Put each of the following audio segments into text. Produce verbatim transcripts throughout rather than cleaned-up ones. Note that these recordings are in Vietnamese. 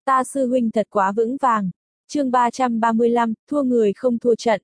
Ta sư huynh thật quá vững vàng. Chương ba trăm ba mươi lăm, thua người không thua trận.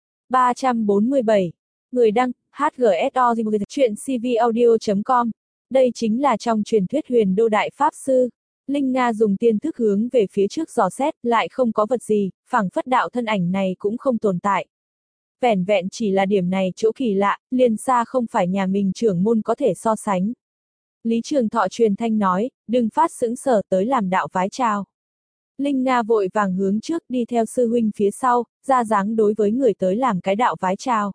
ba trăm bốn mươi bảy. Người đăng, hát giê ét o chuyện c v audio chấm com. Đây chính là trong truyền thuyết Huyền Đô Đại Pháp Sư. Linh Nga dùng tiên thức hướng về phía trước dò xét, lại không có vật gì, phảng phất đạo thân ảnh này cũng không tồn tại. Vẻn vẹn chỉ là điểm này chỗ kỳ lạ, liền xa không phải nhà mình trưởng môn có thể so sánh. Lý Trường Thọ truyền thanh nói, đừng phát sững sờ tới làm đạo vái chào. Linh Nga vội vàng hướng trước đi theo sư huynh phía sau, ra dáng đối với người tới làm cái đạo vái chào.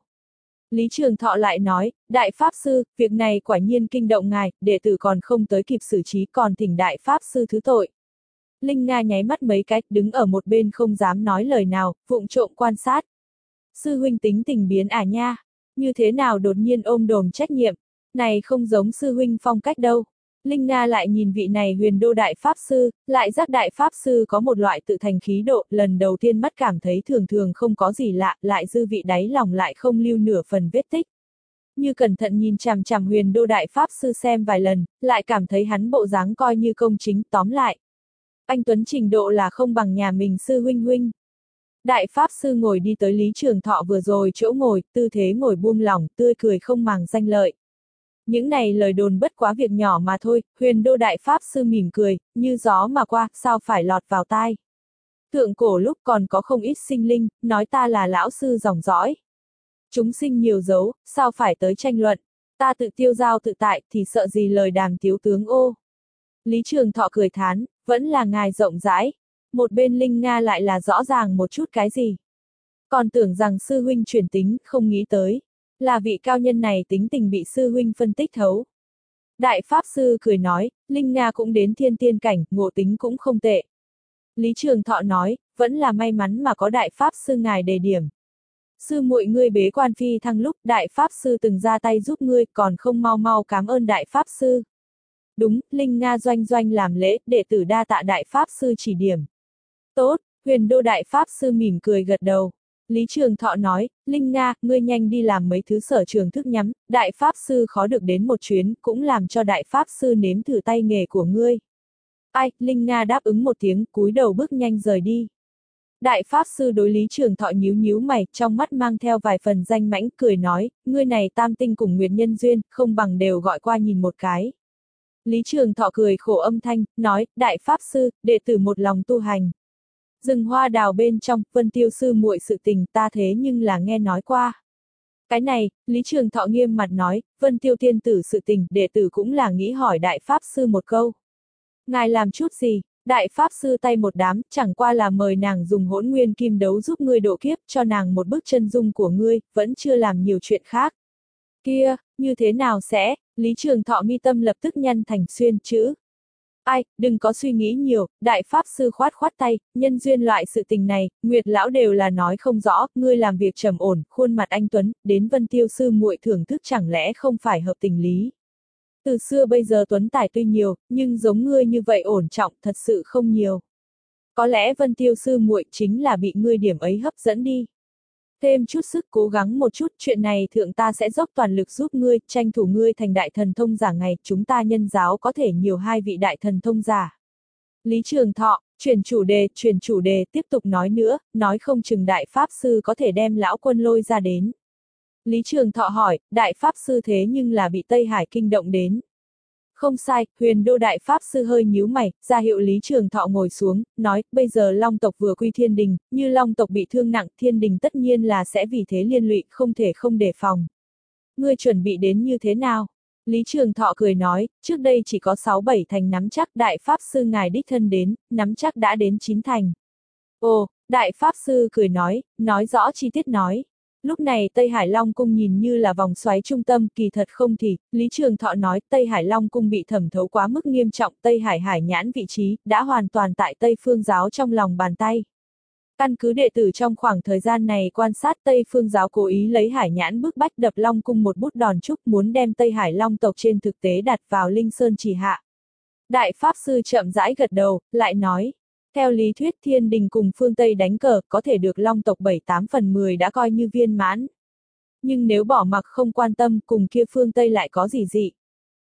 Lý Trường Thọ lại nói, Đại Pháp Sư, việc này quả nhiên kinh động ngài, đệ tử còn không tới kịp xử trí còn thỉnh Đại Pháp Sư thứ tội. Linh Nga nháy mắt mấy cái, đứng ở một bên không dám nói lời nào, vụng trộm quan sát. Sư huynh tính tình biến à nha, như thế nào đột nhiên ôm đồm trách nhiệm, này không giống sư huynh phong cách đâu. Linh Nga lại nhìn vị này Huyền Đô Đại Pháp Sư, lại giác Đại Pháp Sư có một loại tự thành khí độ, lần đầu tiên mắt cảm thấy thường thường không có gì lạ, lại dư vị đáy lòng lại không lưu nửa phần vết tích. Như cẩn thận nhìn chằm chằm Huyền Đô Đại Pháp Sư xem vài lần, lại cảm thấy hắn bộ dáng coi như công chính, tóm lại. Anh Tuấn trình độ là không bằng nhà mình sư huynh huynh. Đại Pháp Sư ngồi đi tới Lý Trường Thọ vừa rồi chỗ ngồi, tư thế ngồi buông lỏng, tươi cười không màng danh lợi. Những này lời đồn bất quá việc nhỏ mà thôi, Huyền Đô Đại Pháp Sư mỉm cười, như gió mà qua, sao phải lọt vào tai. Thượng cổ lúc còn có không ít sinh linh, nói ta là lão sư dòng dõi. Chúng sinh nhiều dấu, sao phải tới tranh luận, ta tự tiêu giao tự tại, thì sợ gì lời đàm tiếu tướng ô. Lý Trường Thọ cười thán, vẫn là ngài rộng rãi. Một bên Linh Nga lại là rõ ràng một chút cái gì. Còn tưởng rằng sư huynh chuyển tính, không nghĩ tới. Là vị cao nhân này tính tình bị sư huynh phân tích thấu. Đại Pháp Sư cười nói, Linh Nga cũng đến thiên tiên cảnh, ngộ tính cũng không tệ. Lý Trường Thọ nói, vẫn là may mắn mà có Đại Pháp Sư ngài đề điểm. Sư muội ngươi bế quan phi thăng lúc Đại Pháp Sư từng ra tay giúp ngươi, còn không mau mau cảm ơn Đại Pháp Sư. Đúng, Linh Nga doanh doanh làm lễ, đệ tử đa tạ Đại Pháp Sư chỉ điểm. Tốt, Huyền Đô Đại Pháp Sư mỉm cười gật đầu. Lý Trường Thọ nói, Linh Nga, ngươi nhanh đi làm mấy thứ sở trường thức nhắm, Đại Pháp Sư khó được đến một chuyến, cũng làm cho Đại Pháp Sư nếm thử tay nghề của ngươi. Ai, Linh Nga đáp ứng một tiếng, cúi đầu bước nhanh rời đi. Đại Pháp Sư đối Lý Trường Thọ nhíu nhíu mày, trong mắt mang theo vài phần danh mãnh, cười nói, ngươi này tam tinh cùng nguyệt nhân duyên, không bằng đều gọi qua nhìn một cái. Lý Trường Thọ cười khổ âm thanh, nói, Đại Pháp Sư, đệ tử một lòng tu hành. Rừng hoa đào bên trong, Vân Tiêu sư muội sự tình ta thế nhưng là nghe nói qua. Cái này, Lý Trường Thọ nghiêm mặt nói, Vân Tiêu tiên tử sự tình, đệ tử cũng là nghĩ hỏi Đại Pháp Sư một câu. Ngài làm chút gì? Đại Pháp Sư tay một đám, chẳng qua là mời nàng dùng hỗn nguyên kim đấu giúp ngươi độ kiếp, cho nàng một bức chân dung của ngươi, vẫn chưa làm nhiều chuyện khác. Kia, như thế nào sẽ? Lý Trường Thọ mi tâm lập tức nhăn thành xuyên chữ. Ai, đừng có suy nghĩ nhiều, Đại Pháp Sư khoát khoát tay, nhân duyên loại sự tình này, Nguyệt lão đều là nói không rõ, ngươi làm việc trầm ổn, khuôn mặt anh tuấn, đến Vân Tiêu sư muội thưởng thức chẳng lẽ không phải hợp tình lý. Từ xưa bây giờ tuấn tài tuy nhiều, nhưng giống ngươi như vậy ổn trọng thật sự không nhiều. Có lẽ Vân Tiêu sư muội chính là bị ngươi điểm ấy hấp dẫn đi. Thêm chút sức cố gắng một chút, chuyện này thượng ta sẽ dốc toàn lực giúp ngươi, tranh thủ ngươi thành đại thần thông giả ngày, chúng ta nhân giáo có thể nhiều hai vị đại thần thông giả. Lý Trường Thọ, chuyển chủ đề, chuyển chủ đề, tiếp tục nói nữa, nói không chừng Đại Pháp Sư có thể đem lão quân lôi ra đến. Lý Trường Thọ hỏi, Đại Pháp Sư thế nhưng là bị Tây Hải kinh động đến. Không sai, Huyền Đô Đại Pháp Sư hơi nhíu mày, ra hiệu Lý Trường Thọ ngồi xuống, nói, bây giờ Long tộc vừa quy thiên đình, như Long tộc bị thương nặng, thiên đình tất nhiên là sẽ vì thế liên lụy, không thể không đề phòng. Ngươi chuẩn bị đến như thế nào? Lý Trường Thọ cười nói, trước đây chỉ có sáu bảy thành nắm chắc, Đại Pháp Sư ngài đích thân đến, nắm chắc đã đến chín thành. Ồ, Đại Pháp Sư cười nói, nói rõ chi tiết nói. Lúc này Tây Hải Long Cung nhìn như là vòng xoáy trung tâm, kỳ thật không thì, Lý Trường Thọ nói Tây Hải Long Cung bị thẩm thấu quá mức nghiêm trọng, Tây Hải Hải nhãn vị trí, đã hoàn toàn tại Tây Phương Giáo trong lòng bàn tay. Căn cứ đệ tử trong khoảng thời gian này quan sát Tây Phương Giáo cố ý lấy Hải nhãn bức bách đập Long Cung một bút đòn trúc muốn đem Tây Hải Long tộc trên thực tế đặt vào Linh Sơn chỉ hạ. Đại Pháp Sư chậm rãi gật đầu, lại nói. Theo lý thuyết thiên đình cùng phương Tây đánh cờ, có thể được Long tộc bảy tám phần mười đã coi như viên mãn. Nhưng nếu bỏ mặc không quan tâm, cùng kia phương Tây lại có gì dị.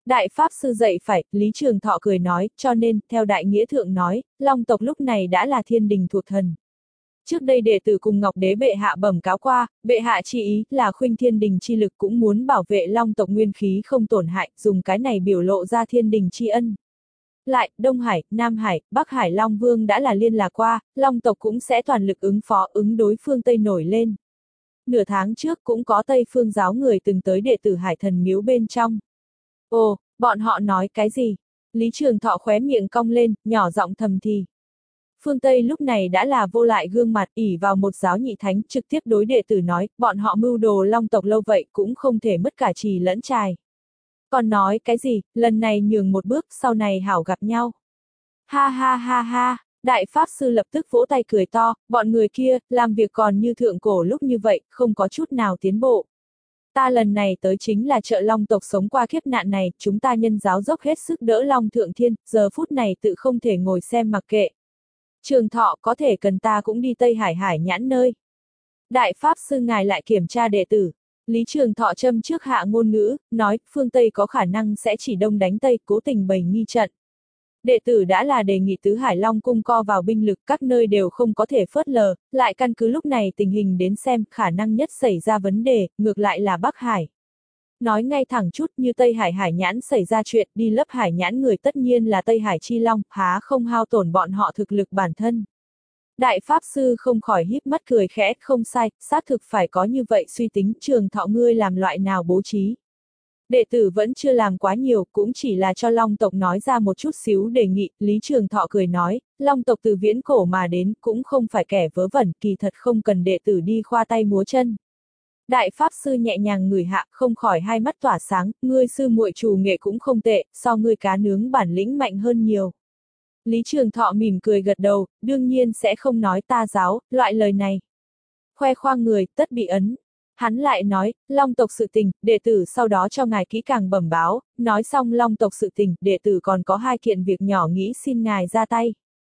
Đại Pháp Sư dạy phải, Lý Trường Thọ cười nói, cho nên, theo Đại Nghĩa Thượng nói, Long tộc lúc này đã là thiên đình thuộc thần. Trước đây đệ tử cùng Ngọc Đế bệ hạ bẩm cáo qua, bệ hạ chi ý là khuynh thiên đình chi lực cũng muốn bảo vệ Long tộc nguyên khí không tổn hại, dùng cái này biểu lộ ra thiên đình tri ân. Lại, Đông Hải, Nam Hải, Bắc Hải Long Vương đã là liên lạc qua, Long tộc cũng sẽ toàn lực ứng phó ứng đối phương Tây nổi lên. Nửa tháng trước cũng có Tây phương giáo người từng tới đệ tử Hải Thần miếu bên trong. Ồ, bọn họ nói cái gì? Lý Trường Thọ khóe miệng cong lên, nhỏ giọng thầm thì. Phương Tây lúc này đã là vô lại gương mặt, ỷ vào một giáo nhị thánh, trực tiếp đối đệ tử nói, bọn họ mưu đồ Long tộc lâu vậy cũng không thể mất cả trì lẫn trài. Còn nói cái gì, lần này nhường một bước, sau này hảo gặp nhau. Ha ha ha ha, Đại Pháp Sư lập tức vỗ tay cười to, bọn người kia, làm việc còn như thượng cổ lúc như vậy, không có chút nào tiến bộ. Ta lần này tới chính là trợ Long tộc sống qua kiếp nạn này, chúng ta nhân giáo dốc hết sức đỡ Long Thượng Thiên, giờ phút này tự không thể ngồi xem mặc kệ. Trường Thọ có thể cần ta cũng đi Tây Hải Hải nhãn nơi. Đại Pháp Sư ngài lại kiểm tra đệ tử. Lý Trường Thọ châm trước hạ ngôn ngữ, nói, phương Tây có khả năng sẽ chỉ đông đánh Tây, cố tình bày nghi trận. Đệ tử đã là đề nghị tứ Hải Long cung co vào binh lực các nơi đều không có thể phớt lờ, lại căn cứ lúc này tình hình đến xem khả năng nhất xảy ra vấn đề, ngược lại là Bắc Hải. Nói ngay thẳng chút như Tây Hải Hải nhãn xảy ra chuyện đi lấp Hải nhãn người tất nhiên là Tây Hải Chi Long, há không hao tổn bọn họ thực lực bản thân. Đại Pháp Sư không khỏi híp mắt cười khẽ, không sai, xác thực phải có như vậy suy tính, Trường Thọ ngươi làm loại nào bố trí. Đệ tử vẫn chưa làm quá nhiều, cũng chỉ là cho Long tộc nói ra một chút xíu đề nghị, Lý Trường Thọ cười nói, Long tộc từ viễn cổ mà đến, cũng không phải kẻ vớ vẩn, kỳ thật không cần đệ tử đi khoa tay múa chân. Đại Pháp Sư nhẹ nhàng ngửi hạ, không khỏi hai mắt tỏa sáng, ngươi sư muội trù nghệ cũng không tệ, so ngươi cá nướng bản lĩnh mạnh hơn nhiều. Lý Trường Thọ mỉm cười gật đầu, đương nhiên sẽ không nói ta giáo, loại lời này. Khoe khoang người, tất bị ấn. Hắn lại nói, Long tộc sự tình, đệ tử sau đó cho ngài kỹ càng bẩm báo, nói xong Long tộc sự tình, đệ tử còn có hai kiện việc nhỏ nghĩ xin ngài ra tay.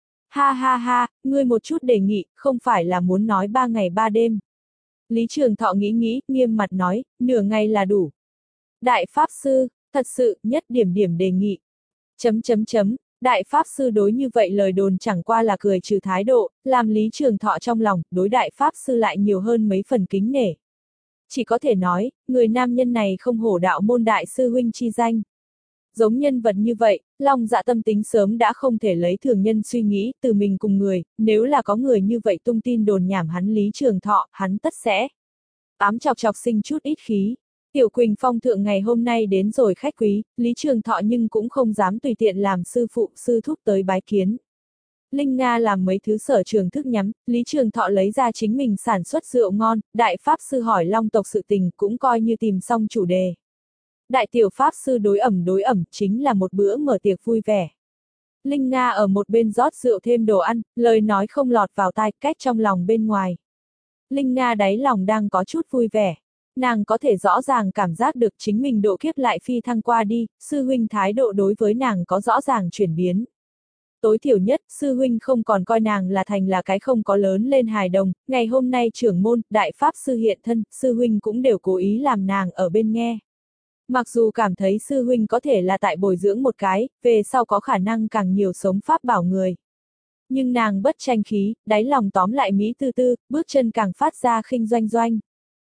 Ha ha ha, ngươi một chút đề nghị, không phải là muốn nói ba ngày ba đêm. Lý Trường Thọ nghĩ nghĩ, nghiêm mặt nói, nửa ngày là đủ. Đại Pháp Sư, thật sự, nhất điểm điểm đề nghị. Chấm chấm chấm, Đại Pháp Sư đối như vậy lời đồn chẳng qua là cười trừ thái độ, làm Lý Trường Thọ trong lòng, đối Đại Pháp Sư lại nhiều hơn mấy phần kính nể. Chỉ có thể nói, người nam nhân này không hổ đạo môn đại sư huynh chi danh. Giống nhân vật như vậy, Long Dạ tâm tính sớm đã không thể lấy thường nhân suy nghĩ, từ mình cùng người, nếu là có người như vậy tung tin đồn nhảm hắn Lý Trường Thọ, hắn tất sẽ ám chọc chọc sinh chút ít khí. Tiểu Quỳnh Phong thượng ngày hôm nay đến rồi khách quý, Lý Trường Thọ nhưng cũng không dám tùy tiện làm sư phụ sư thúc tới bái kiến. Linh Nga làm mấy thứ sở trường thức nhắm, Lý Trường Thọ lấy ra chính mình sản xuất rượu ngon, Đại Pháp Sư hỏi Long tộc sự tình cũng coi như tìm xong chủ đề. Đại tiểu Pháp Sư đối ẩm đối ẩm chính là một bữa mở tiệc vui vẻ. Linh Nga ở một bên rót rượu thêm đồ ăn, lời nói không lọt vào tai, cách trong lòng bên ngoài. Linh Nga đáy lòng đang có chút vui vẻ. Nàng có thể rõ ràng cảm giác được chính mình độ kiếp lại phi thăng qua đi, sư huynh thái độ đối với nàng có rõ ràng chuyển biến. Tối thiểu nhất, sư huynh không còn coi nàng là thành là cái không có lớn lên hài đồng, ngày hôm nay trưởng môn, Đại Pháp Sư hiện thân, sư huynh cũng đều cố ý làm nàng ở bên nghe. Mặc dù cảm thấy sư huynh có thể là tại bồi dưỡng một cái, về sau có khả năng càng nhiều sống pháp bảo người. Nhưng nàng bất tranh khí, đáy lòng tóm lại mỹ tư tư, bước chân càng phát ra khinh doanh doanh.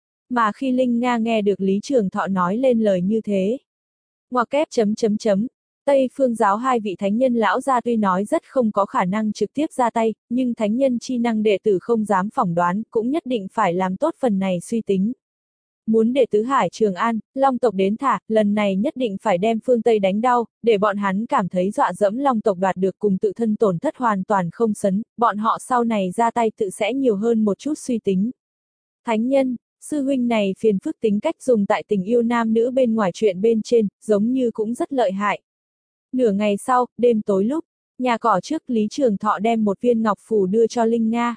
Mà khi Linh Nga nghe được Lý Trường Thọ nói lên lời như thế. Ngoặc kép chấm chấm chấm, Tây phương giáo hai vị thánh nhân lão gia tuy nói rất không có khả năng trực tiếp ra tay, nhưng thánh nhân chi năng đệ tử không dám phỏng đoán, cũng nhất định phải làm tốt phần này suy tính. Muốn để tứ hải Trường An, Long tộc đến thả, lần này nhất định phải đem phương Tây đánh đau, để bọn hắn cảm thấy dọa dẫm Long tộc đoạt được cùng tự thân tổn thất hoàn toàn không sấn, bọn họ sau này ra tay tự sẽ nhiều hơn một chút suy tính. Thánh nhân, sư huynh này phiền phức tính cách dùng tại tình yêu nam nữ bên ngoài chuyện bên trên, giống như cũng rất lợi hại. Nửa ngày sau, đêm tối lúc, nhà cỏ trước Lý Trường Thọ đem một viên ngọc phù đưa cho Linh Nga.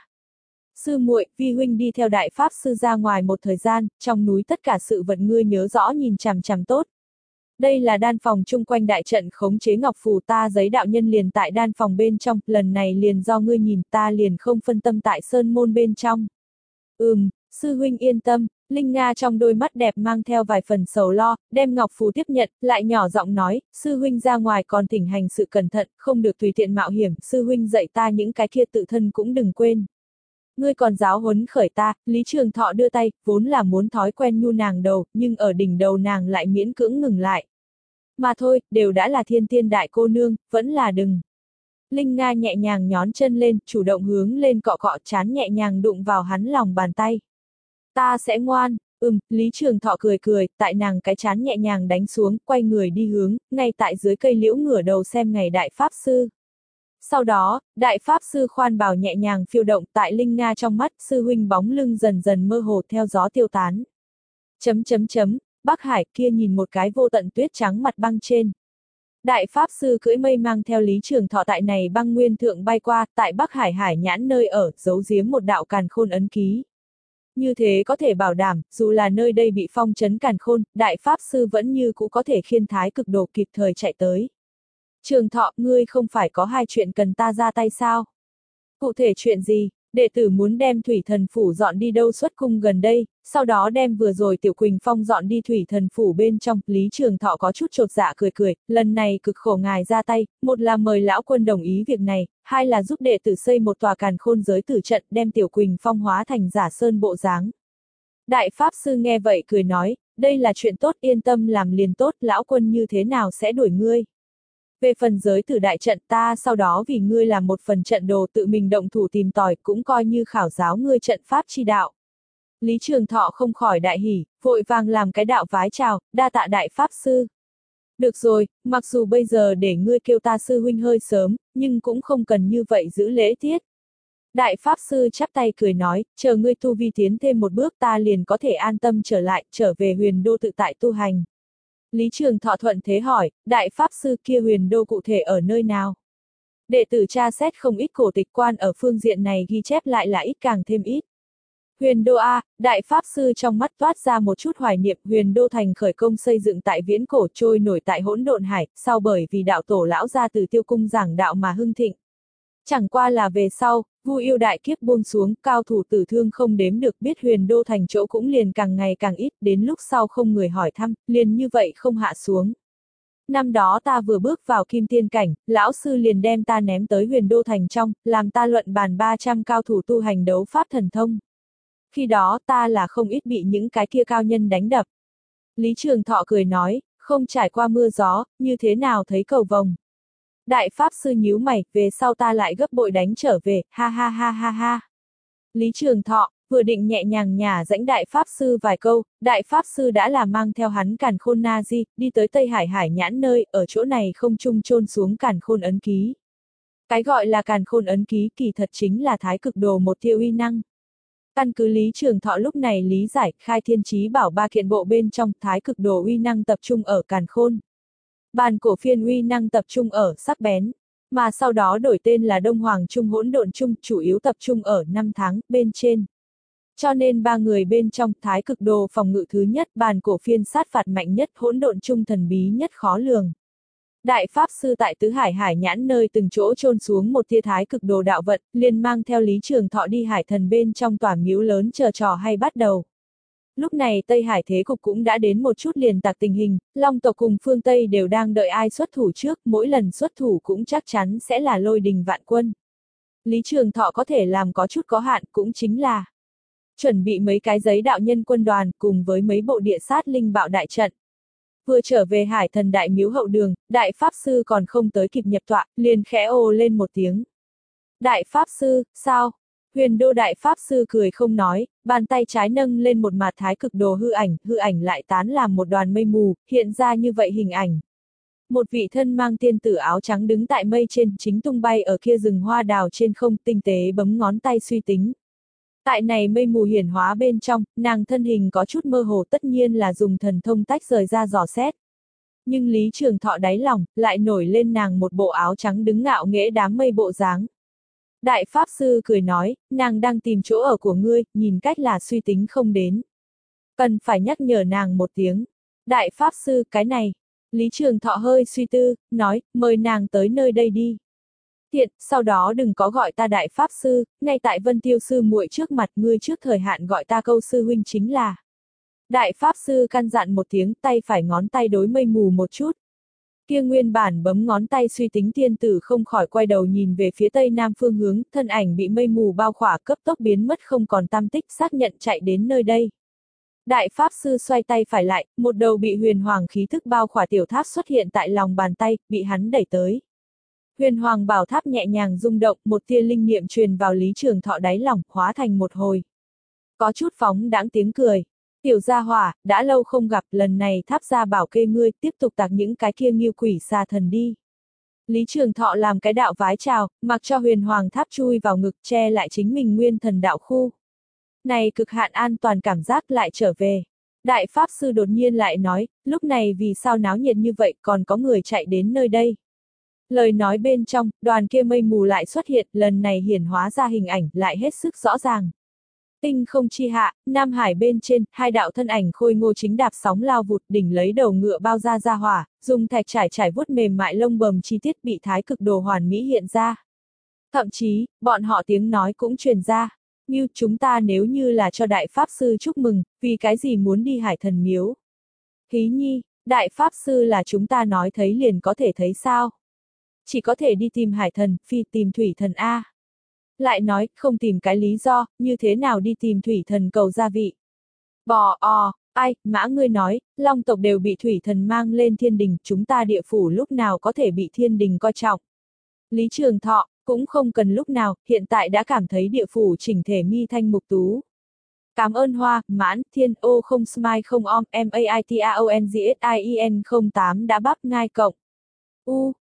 Sư muội, vi huynh đi theo Đại Pháp Sư ra ngoài một thời gian, trong núi tất cả sự vật ngươi nhớ rõ nhìn chằm chằm tốt. Đây là đan phòng chung quanh đại trận khống chế ngọc phù ta giấy đạo nhân liền tại đan phòng bên trong, lần này liền do ngươi nhìn ta liền không phân tâm tại sơn môn bên trong. Ừm, Sư huynh yên tâm, Linh Nga trong đôi mắt đẹp mang theo vài phần sầu lo, đem ngọc phù tiếp nhận, lại nhỏ giọng nói, sư huynh ra ngoài còn thỉnh hành sự cẩn thận, không được tùy tiện mạo hiểm, sư huynh dạy ta những cái kia tự thân cũng đừng quên. Ngươi còn giáo huấn khởi ta, Lý Trường Thọ đưa tay, vốn là muốn thói quen nhu nàng đầu, nhưng ở đỉnh đầu nàng lại miễn cưỡng ngừng lại. Mà thôi, đều đã là thiên tiên đại cô nương, vẫn là đừng. Linh Nga nhẹ nhàng nhón chân lên, chủ động hướng lên cọ cọ chán nhẹ nhàng đụng vào hắn lòng bàn tay. Ta sẽ ngoan, ừm, Lý Trường Thọ cười cười, tại nàng cái chán nhẹ nhàng đánh xuống, quay người đi hướng, ngay tại dưới cây liễu ngửa đầu xem ngày đại pháp sư. Sau đó, đại pháp sư khoan bào nhẹ nhàng phiêu động tại Linh Nga trong mắt, sư huynh bóng lưng dần dần mơ hồ theo gió tiêu tán. Chấm chấm chấm, Bắc Hải kia nhìn một cái vô tận tuyết trắng mặt băng trên. Đại pháp sư cưỡi mây mang theo Lý Trường Thọ tại này băng nguyên thượng bay qua, tại Bắc Hải hải nhãn nơi ở, giấu giếm một đạo càn khôn ấn ký. Như thế có thể bảo đảm, dù là nơi đây bị phong trấn càn khôn, đại pháp sư vẫn như cũ có thể khiên thái cực đồ kịp thời chạy tới. Trường Thọ, ngươi không phải có hai chuyện cần ta ra tay sao? Cụ thể chuyện gì? Đệ tử muốn đem Thủy Thần Phủ dọn đi đâu xuất cung gần đây, sau đó đem vừa rồi Tiểu Quỳnh Phong dọn đi Thủy Thần Phủ bên trong, Lý Trường Thọ có chút chột dạ cười cười, lần này cực khổ ngài ra tay, một là mời lão quân đồng ý việc này, hai là giúp đệ tử xây một tòa càn khôn giới tử trận đem Tiểu Quỳnh Phong hóa thành giả sơn bộ dáng. Đại Pháp Sư nghe vậy cười nói, đây là chuyện tốt yên tâm làm liền tốt, lão quân như thế nào sẽ đuổi ngươi. Về phần giới tử đại trận ta sau đó vì ngươi làm một phần trận đồ tự mình động thủ tìm tòi cũng coi như khảo giáo ngươi trận pháp chi đạo. Lý Trường Thọ không khỏi đại hỉ, vội vàng làm cái đạo vái chào, đa tạ đại pháp sư. Được rồi, mặc dù bây giờ để ngươi kêu ta sư huynh hơi sớm, nhưng cũng không cần như vậy giữ lễ tiết. Đại pháp sư chắp tay cười nói, chờ ngươi tu vi tiến thêm một bước ta liền có thể an tâm trở lại, trở về huyền đô tự tại tu hành. Lý Trường Thọ thuận thế hỏi, đại pháp sư kia huyền đô cụ thể ở nơi nào? Đệ tử tra xét không ít cổ tịch quan ở phương diện này ghi chép lại là ít càng thêm ít. Huyền đô A, đại pháp sư trong mắt toát ra một chút hoài niệm, huyền đô thành khởi công xây dựng tại viễn cổ trôi nổi tại hỗn độn hải, sau bởi vì đạo tổ lão ra từ tiêu cung giảng đạo mà hưng thịnh. Chẳng qua là về sau, Vu yêu đại kiếp buông xuống, cao thủ tử thương không đếm được, biết huyền đô thành chỗ cũng liền càng ngày càng ít, đến lúc sau không người hỏi thăm, liền như vậy không hạ xuống. Năm đó ta vừa bước vào kim tiên cảnh, lão sư liền đem ta ném tới huyền đô thành trong, làm ta luận bàn ba trăm cao thủ tu hành đấu pháp thần thông. Khi đó ta là không ít bị những cái kia cao nhân đánh đập. Lý Trường Thọ cười nói, không trải qua mưa gió, như thế nào thấy cầu vồng. Đại pháp sư nhíu mày, về sau ta lại gấp bội đánh trở về, ha ha ha ha ha. Lý Trường Thọ, vừa định nhẹ nhàng nhả dẫn đại pháp sư vài câu, đại pháp sư đã là mang theo hắn càn khôn na di, đi tới Tây Hải hải nhãn nơi, ở chỗ này không trung chôn xuống càn khôn ấn ký. Cái gọi là càn khôn ấn ký kỳ thật chính là thái cực đồ một tia uy năng. Căn cứ Lý Trường Thọ lúc này lý giải, khai thiên chí bảo ba kiện bộ bên trong, thái cực đồ uy năng tập trung ở càn khôn. Bàn cổ phiên uy năng tập trung ở sắc bén, mà sau đó đổi tên là Đông Hoàng Trung hỗn độn trung, chủ yếu tập trung ở năm tháng, bên trên. Cho nên ba người bên trong thái cực đồ phòng ngự thứ nhất, bàn cổ phiên sát phạt mạnh nhất, hỗn độn trung thần bí nhất khó lường. Đại Pháp Sư tại Tứ Hải hải nhãn nơi từng chỗ chôn xuống một tia thái cực đồ đạo vận, liền mang theo Lý Trường Thọ đi hải thần bên trong tòa miếu lớn chờ trò hay bắt đầu. Lúc này Tây Hải thế cục cũng đã đến một chút liền tạc tình hình, Long tộc cùng phương Tây đều đang đợi ai xuất thủ trước, mỗi lần xuất thủ cũng chắc chắn sẽ là lôi đình vạn quân. Lý Trường Thọ có thể làm có chút có hạn cũng chính là chuẩn bị mấy cái giấy đạo nhân quân đoàn cùng với mấy bộ địa sát linh bạo đại trận. Vừa trở về hải thần đại miếu hậu đường, đại pháp sư còn không tới kịp nhập tọa, liền khẽ ồ lên một tiếng. Đại pháp sư, sao? Huyền đô đại pháp sư cười không nói, bàn tay trái nâng lên một mặt thái cực đồ hư ảnh, hư ảnh lại tán làm một đoàn mây mù, hiện ra như vậy hình ảnh. Một vị thân mang tiên tử áo trắng đứng tại mây trên, chính tung bay ở kia rừng hoa đào trên không, tinh tế bấm ngón tay suy tính. Tại này mây mù hiển hóa bên trong, nàng thân hình có chút mơ hồ, tất nhiên là dùng thần thông tách rời ra dò xét. Nhưng Lý Trường Thọ đáy lòng, lại nổi lên nàng một bộ áo trắng đứng ngạo nghễ đám mây bộ dáng. Đại Pháp Sư cười nói, nàng đang tìm chỗ ở của ngươi, nhìn cách là suy tính không đến. Cần phải nhắc nhở nàng một tiếng. Đại Pháp Sư, cái này. Lý Trường Thọ hơi suy tư, nói, mời nàng tới nơi đây đi. Thiện, sau đó đừng có gọi ta đại pháp sư, ngay tại Vân Tiêu sư muội trước mặt ngươi trước thời hạn gọi ta câu sư huynh chính là. Đại pháp sư căn dặn một tiếng, tay phải ngón tay đối mây mù một chút. Kia nguyên bản bấm ngón tay suy tính tiên tử không khỏi quay đầu nhìn về phía tây nam phương hướng, thân ảnh bị mây mù bao khỏa cấp tốc biến mất không còn tăm tích, xác nhận chạy đến nơi đây. Đại pháp sư xoay tay phải lại, một đầu bị huyền hoàng khí thức bao khỏa tiểu tháp xuất hiện tại lòng bàn tay, bị hắn đẩy tới. Huyền hoàng bảo tháp nhẹ nhàng rung động, một tia linh niệm truyền vào Lý Trường Thọ đáy lòng, hóa thành một hồi. Có chút phóng đãng tiếng cười. Tiểu gia hỏa, đã lâu không gặp, lần này tháp gia bảo kê ngươi, tiếp tục tạc những cái kia nghiêu quỷ xà thần đi. Lý Trường Thọ làm cái đạo vái chào, mặc cho huyền hoàng tháp chui vào ngực che lại chính mình nguyên thần đạo khu. Này cực hạn an toàn cảm giác lại trở về. Đại Pháp Sư đột nhiên lại nói, lúc này vì sao náo nhiệt như vậy còn có người chạy đến nơi đây. Lời nói bên trong, đoàn kia mây mù lại xuất hiện, lần này hiển hóa ra hình ảnh lại hết sức rõ ràng. Tinh không chi hạ, Nam Hải bên trên, hai đạo thân ảnh khôi ngô chính đạp sóng lao vụt đỉnh lấy đầu ngựa bao ra ra hỏa, dùng thạch trải trải vuốt mềm mại lông bầm chi tiết bị thái cực đồ hoàn mỹ hiện ra. Thậm chí, bọn họ tiếng nói cũng truyền ra, như chúng ta nếu như là cho Đại Pháp Sư chúc mừng, vì cái gì muốn đi Hải Thần Miếu. Hí nhi, Đại Pháp Sư là chúng ta nói thấy liền có thể thấy sao? Chỉ có thể đi tìm Hải Thần, phi tìm Thủy Thần A. Lại nói, không tìm cái lý do, như thế nào đi tìm Thủy Thần cầu gia vị. Bò o, ai, mã ngươi nói, Long tộc đều bị Thủy Thần mang lên thiên đình, chúng ta địa phủ lúc nào có thể bị thiên đình coi trọng. Lý Trường Thọ, cũng không cần lúc nào, hiện tại đã cảm thấy địa phủ chỉnh thể mi thanh mục tú. Cảm ơn Hoa, Mãn, Thiên, O không Smile không Om, M A I T A O N G S I E N không tám đã bắp ngai cộng. U,